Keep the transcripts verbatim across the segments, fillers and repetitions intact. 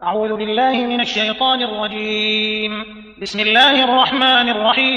أعوذ بالله من الشيطان الرجيم. بسم الله الرحمن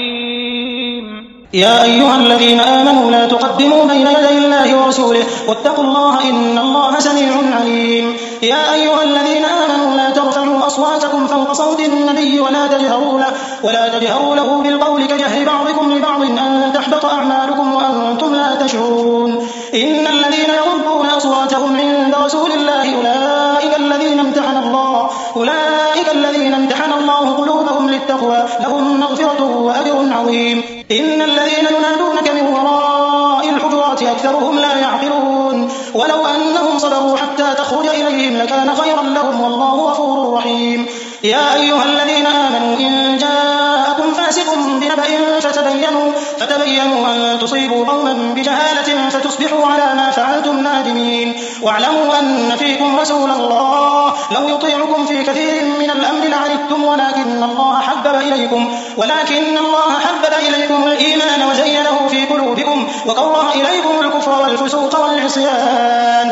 الرحيم. يا أيها الذين آمنوا لا تقدموا بين يدي الله ورسوله واتقوا الله إن الله سميع عليم. يا أيها الذين آمنوا لا ترفعوا أصواتكم فوق صوت النبي ولا تجهروا له, ولا تجهروا له بالقول كجهر بعضكم لبعض أن تحبط أعمالكم وأنتم لا تشعرون. إن الذين يغضون أصواتهم عند رسول الله أولئك الذين امتحن الله أولئك الذين امتحن الله قلوبهم للتقوى لهم مغفرة وأجر عظيم. إن الذين ينادونك من وراء الحجرات أكثرهم لا يعقلون. ولو أنهم صبروا حتى تخرج إليهم لكان خيرا لهم والله غفور رحيم. يا أيها الذين آمنوا إن جاءكم فاسق بنبأ فتبينوا, فتبينوا أن تصيبوا قوما بجهالة فتصبحوا على ما فعلتم نادمين. واعلموا أن فيكم رسول الله لو يطيعكم في كثير من الأمر لعنتم ولكن الله حبب إليكم ولكن الله حبب إليكم الإيمان وزينه في قلوبكم وكره إليكم الكفر والفسوق والعصيان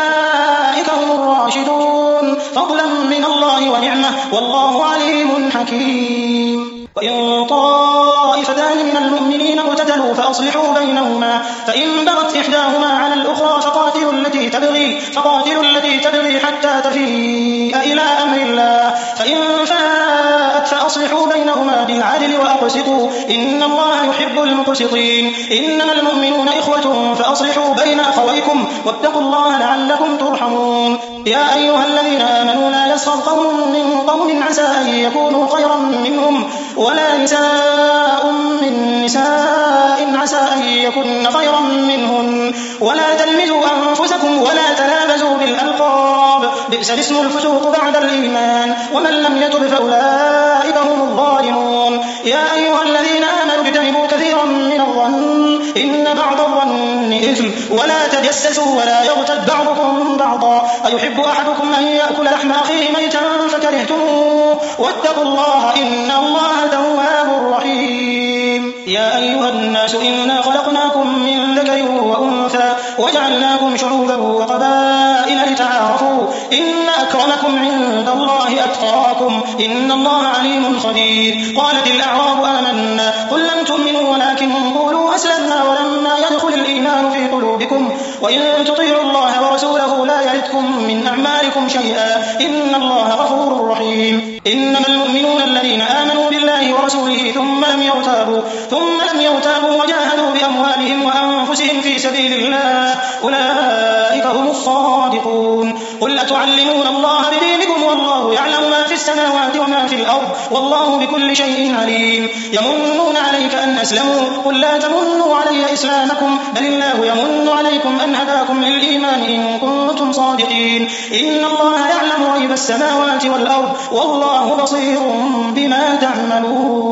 أولئك هم الراشدون فضلا من الله ونعمة والله عليم حكيم. وإن طائفتان من المؤمنين اقتتلوا فأصلحوا بينهما فإن بغت إحداهما على الأخرى فقاتلوا التي تبغي, فقاتلوا التي تبغي حتى تفيء إلى أمر الله فإن فاءت فأصلحوا بينهما بالعدل وأقسطوا إن الله يحب المقسطين. إنما المؤمنون إخوة فأصلحوا بين أخويكم واتقوا الله لعلكم ترحمون. يا أيها الذين آمنوا لا يسخر قوم من قوم عسى أن يكونوا خيرا منهم ولا نساء من نساء عسى أن يكن خيرا منهن ولا تلمزوا أنفسكم ولا تنابزوا بالألقاب بئس الاسم الفسوق بعد الإيمان ومن لم يتب فأولئك هم الظالمون. يا أيها الذين آمنوا اجتنبوا كثيرا من الظن إن بعض الظن إثم ولا تجسسوا ولا يغتب بعضكم بعضا أيحب أحدكم أن يأكل لحم أخيه ميتا فكرهتموه واتقوا الله إن الله تواب رحيم. يا أيها الناس إنا خلقناكم من ذكر وأنثى وجعلناكم شعوبا وقبائل لتعارفوا إن أكرمكم عند الله أتقاكم إن الله عليم خبير. قالت الأعراب آمنا قل لم تؤمنوا ولكن قولوا أسلمنا ولما يدخل الإيمان في قلوبكم وإن تطيعوا الله ورسوله لا يلدكم من أعمالكم شيئا إن الله غفور رحيم. إنما المؤمنون الذين آمنوا بالله ورسوله ثم لم يرتابوا ثم لم يرتابوا وجاهدوا بأموالهم وأنفسهم في سبيل الله أولئك هم الصادقون. قل أتعلمون الله بدينكم والله يعلم ما في السماوات وما في الأرض والله بكل شيء عليم. يمنون عليك أن أسلموا قل لا تمنوا علي إسلامكم بل الله يمن عليكم أن هداكم للإيمان إن كنتم صادقين. إن الله يعلم غيب السماوات والأرض والله بصير بما تعملون.